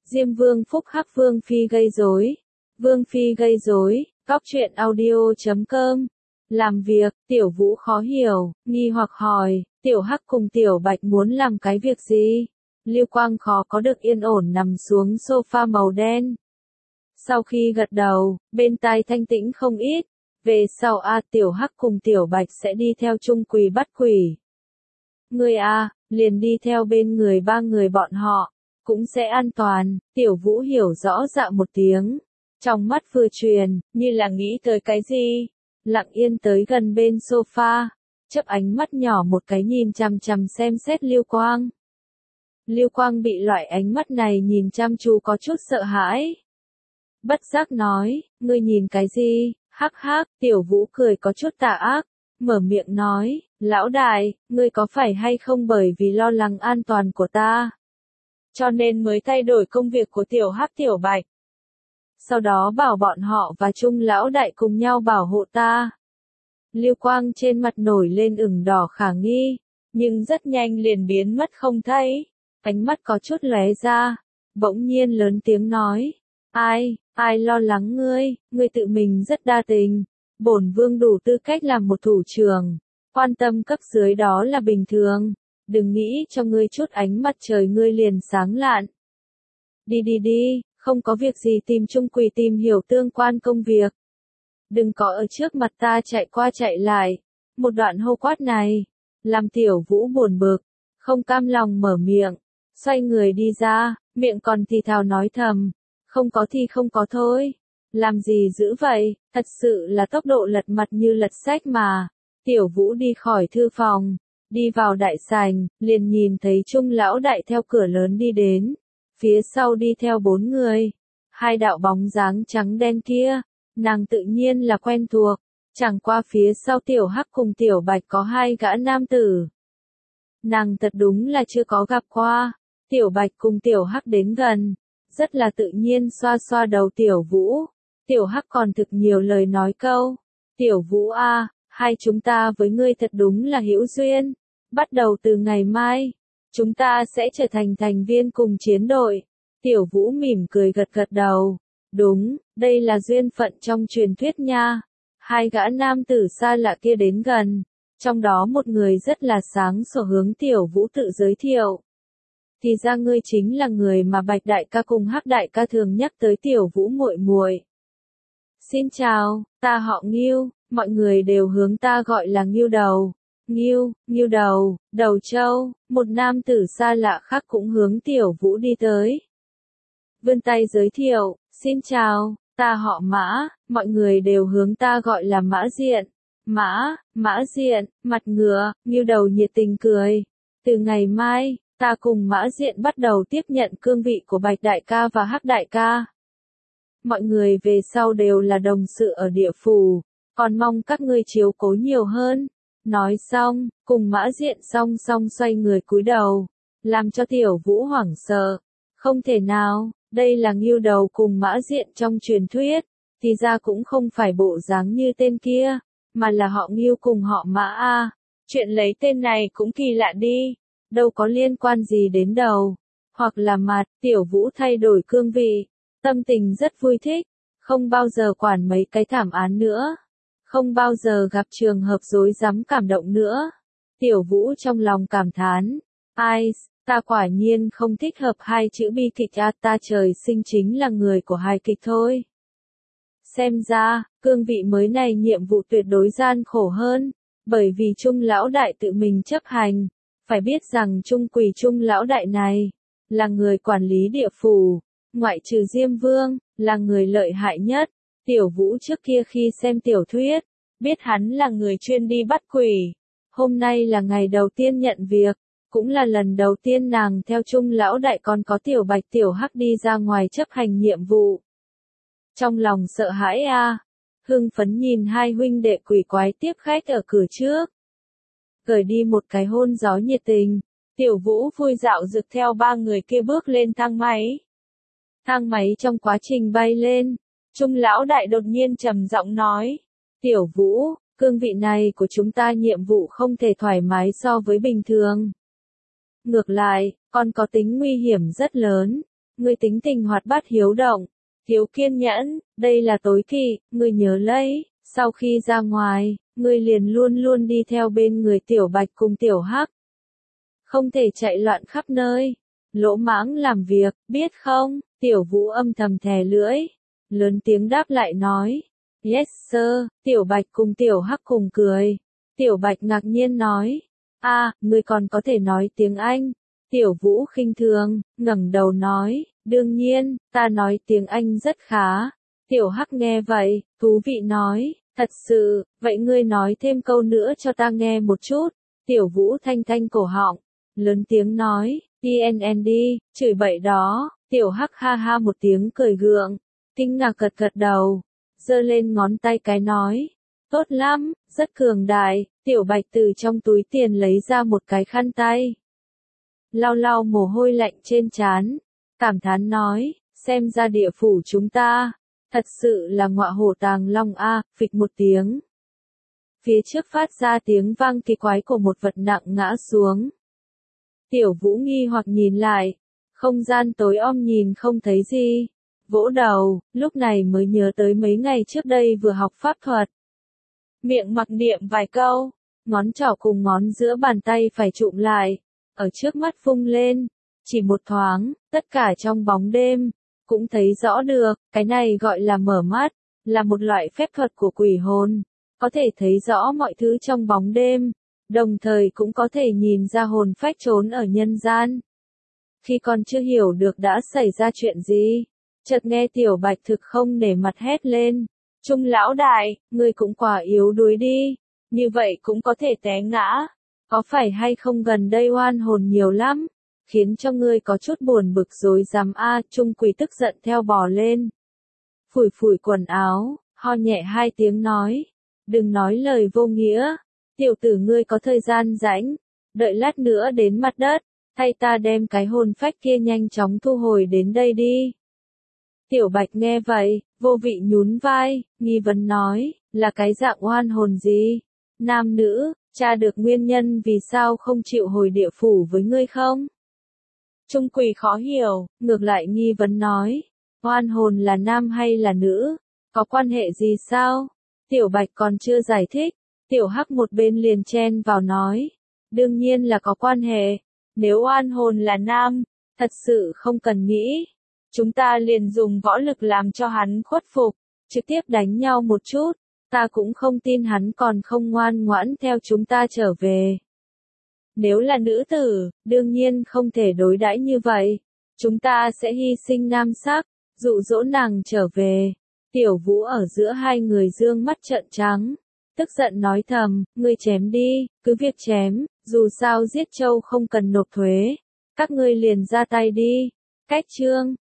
Diêm Vương phúc hắc Vương Phi gây rối. Vương Phi gây rối, Góc truyện audio.com. Làm việc, Tiểu Vũ khó hiểu, nghi hoặc hỏi, Tiểu Hắc cùng Tiểu Bạch muốn làm cái việc gì? Lưu Quang khó có được yên ổn nằm xuống sofa màu đen. Sau khi gật đầu, bên tai thanh tĩnh không ít. Về sau Tiểu Hắc cùng Tiểu Bạch sẽ đi theo Trung Quỳ bắt quỷ. Người liền đi theo bên người ba người bọn họ, cũng sẽ an toàn. Tiểu Vũ hiểu rõ dạ một tiếng. Trong mắt vừa truyền, như là nghĩ tới cái gì. Lặng yên tới gần bên sofa, chớp ánh mắt nhỏ một cái nhìn chằm chằm xem xét Lưu Quang. Lưu Quang bị loại ánh mắt này nhìn chăm chú có chút sợ hãi. Bất giác nói, ngươi nhìn cái gì? Hắc hắc, Tiểu Vũ cười có chút tà ác, mở miệng nói, lão đại, ngươi có phải hay không bởi vì lo lắng an toàn của ta, cho nên mới thay đổi công việc của Tiểu Hắc Tiểu Bạch. Sau đó bảo bọn họ và Trung lão đại cùng nhau bảo hộ ta. Lưu Quang trên mặt nổi lên ửng đỏ khả nghi, nhưng rất nhanh liền biến mất không thấy. Ánh mắt có chút lóe ra, bỗng nhiên lớn tiếng nói, ai lo lắng ngươi tự mình rất đa tình. Bổn vương đủ tư cách làm một thủ trưởng, quan tâm cấp dưới đó là bình thường. Đừng nghĩ cho ngươi chút ánh mặt trời ngươi liền sáng lạn. Đi, không có việc gì tìm Trung Quỳ tìm hiểu tương quan công việc. Đừng có ở trước mặt ta chạy qua chạy lại. Một đoạn hô quát này, làm Tiểu Vũ buồn bực, không cam lòng mở miệng, xoay người đi ra, miệng còn thì thào nói thầm, không có thì không có thôi. Làm gì dữ vậy, thật sự là tốc độ lật mặt như lật sách mà. Tiểu Vũ đi khỏi thư phòng, đi vào đại sảnh, liền nhìn thấy Trung lão đại theo cửa lớn đi đến. Phía sau đi theo 4 người. Hai đạo bóng dáng trắng đen kia, nàng tự nhiên là quen thuộc. Chẳng qua phía sau Tiểu Hắc cùng Tiểu Bạch có 2 gã nam tử. Nàng thật đúng là chưa có gặp qua. Tiểu Bạch cùng Tiểu Hắc đến gần, rất là tự nhiên xoa xoa đầu Tiểu Vũ. Tiểu Hắc còn thực nhiều lời nói câu. Tiểu Vũ hai chúng ta với ngươi thật đúng là hữu duyên. Bắt đầu từ ngày mai, chúng ta sẽ trở thành thành viên cùng chiến đội. Tiểu Vũ mỉm cười gật gật đầu. Đúng, đây là duyên phận trong truyền thuyết nha. 2 gã nam tử xa lạ kia đến gần. Trong đó một người rất là sáng sủa hướng Tiểu Vũ tự giới thiệu. Thì ra ngươi chính là người mà Bạch đại ca cùng Hắc đại ca thường nhắc tới Tiểu Vũ muội muội. Xin chào, ta họ Ngưu, mọi người đều hướng ta gọi là Ngưu đầu. Ngưu đầu, đầu trâu, một nam tử xa lạ khác cũng hướng Tiểu Vũ đi tới. Vươn tay giới thiệu, xin chào, ta họ Mã, mọi người đều hướng ta gọi là Mã Diện. Mã Diện, mặt ngựa, Ngưu đầu nhiệt tình cười. Từ ngày mai, ta cùng Mã Diện bắt đầu tiếp nhận cương vị của Bạch đại ca và Hắc đại ca. Mọi người về sau đều là đồng sự ở địa phủ, còn mong các ngươi chiếu cố nhiều hơn. Nói xong, cùng Mã Diện song song xoay người cúi đầu, làm cho Tiểu Vũ hoảng sợ. Không thể nào, đây là Ngưu đầu cùng Mã Diện trong truyền thuyết, thì ra cũng không phải bộ dáng như tên kia, mà là họ Ngưu cùng họ Mã Chuyện lấy tên này cũng kỳ lạ đi, đâu có liên quan gì đến đầu, hoặc là mặt. Tiểu Vũ thay đổi cương vị, tâm tình rất vui thích, không bao giờ quản mấy cái thảm án nữa. Không bao giờ gặp trường hợp rối rắm cảm động nữa. Tiểu Vũ trong lòng cảm thán. Ta quả nhiên không thích hợp 2 chữ bi kịch ta trời sinh chính là người của hài kịch thôi. Xem ra, cương vị mới này nhiệm vụ tuyệt đối gian khổ hơn, bởi vì Trung lão đại tự mình chấp hành. Phải biết rằng Trung Quỳ Trung lão đại này, là người quản lý địa phủ, ngoại trừ Diêm Vương, là người lợi hại nhất. Tiểu Vũ trước kia khi xem tiểu thuyết, biết hắn là người chuyên đi bắt quỷ. Hôm nay là ngày đầu tiên nhận việc, cũng là lần đầu tiên nàng theo Trung lão đại còn có Tiểu Bạch Tiểu Hắc đi ra ngoài chấp hành nhiệm vụ. Trong lòng sợ hãi hưng phấn nhìn 2 huynh đệ quỷ quái tiếp khách ở cửa trước. Gửi đi một cái hôn gió nhiệt tình, Tiểu Vũ vui dạo rực theo 3 người kia bước lên thang máy. Thang máy trong quá trình bay lên, Trung lão đại đột nhiên trầm giọng nói, Tiểu Vũ, cương vị này của chúng ta nhiệm vụ không thể thoải mái so với bình thường. Ngược lại, còn có tính nguy hiểm rất lớn. ngươi tính tình hoạt bát hiếu động, thiếu kiên nhẫn, đây là tối kỵ, ngươi nhớ lấy, sau khi ra ngoài, ngươi liền luôn luôn đi theo bên người Tiểu Bạch cùng Tiểu Hắc. Không thể chạy loạn khắp nơi, lỗ mãng làm việc, biết không? Tiểu Vũ âm thầm thè lưỡi, lớn tiếng đáp lại nói, yes sir, Tiểu Bạch cùng Tiểu Hắc cùng cười. Tiểu Bạch ngạc nhiên nói, ngươi còn có thể nói tiếng Anh. Tiểu Vũ khinh thường, ngẩng đầu nói, đương nhiên, ta nói tiếng Anh rất khá. Tiểu Hắc nghe vậy, thú vị nói, thật sự, vậy ngươi nói thêm câu nữa cho ta nghe một chút. Tiểu Vũ thanh thanh cổ họng, lớn tiếng nói, TNND, chửi bậy đó. Tiểu Hắc ha ha một tiếng cười gượng, kinh ngạc gật gật đầu, giơ lên ngón tay cái nói, tốt lắm, rất cường đại. Tiểu Bạch từ trong túi tiền lấy ra một cái khăn tay, lau lau mồ hôi lạnh trên trán, cảm thán nói, xem ra địa phủ chúng ta, thật sự là ngọa hổ tàng long a. Phịch một tiếng, phía trước phát ra tiếng vang kỳ quái của một vật nặng ngã xuống. Tiểu Vũ nghi hoặc nhìn lại, không gian tối om nhìn không thấy gì, vỗ đầu, lúc này mới nhớ tới mấy ngày trước đây vừa học pháp thuật. Miệng mặc niệm vài câu, ngón trỏ cùng ngón giữa bàn tay phải chụm lại, ở trước mắt vung lên, chỉ một thoáng, tất cả trong bóng đêm, cũng thấy rõ được, cái này gọi là mở mắt, là một loại phép thuật của quỷ hồn, có thể thấy rõ mọi thứ trong bóng đêm, đồng thời cũng có thể nhìn ra hồn phách trốn ở nhân gian. Khi còn chưa hiểu được đã xảy ra chuyện gì, chợt nghe Tiểu Bạch thực không nể mặt hét lên, Trung lão đại, ngươi cũng quả yếu đuối đi, như vậy cũng có thể té ngã, có phải hay không gần đây oan hồn nhiều lắm, khiến cho ngươi có chút buồn bực rối rắm a. Trung Quỳ tức giận theo bò lên, phủi phủi quần áo, ho nhẹ hai tiếng nói, đừng nói lời vô nghĩa, tiểu tử ngươi có thời gian rảnh, đợi lát nữa đến mặt đất, thay ta đem cái hồn phách kia nhanh chóng thu hồi đến đây đi. Tiểu Bạch nghe vậy, vô vị nhún vai, nghi vấn nói, là cái dạng oan hồn gì? Nam nữ, tra được nguyên nhân vì sao không chịu hồi địa phủ với ngươi không? Trung Quỳ khó hiểu, ngược lại nghi vấn nói, oan hồn là nam hay là nữ? Có quan hệ gì sao? Tiểu Bạch còn chưa giải thích, Tiểu Hắc một bên liền chen vào nói, đương nhiên là có quan hệ, nếu oan hồn là nam, thật sự không cần nghĩ. Chúng ta liền dùng võ lực làm cho hắn khuất phục, trực tiếp đánh nhau một chút, ta cũng không tin hắn còn không ngoan ngoãn theo chúng ta trở về. Nếu là nữ tử, đương nhiên không thể đối đãi như vậy, chúng ta sẽ hy sinh nam sắc, dụ dỗ nàng trở về. Tiểu Vũ ở giữa hai người dương mắt trợn trắng, tức giận nói thầm, ngươi chém đi, cứ việc chém, dù sao giết trâu không cần nộp thuế, các ngươi liền ra tay đi. Cách chương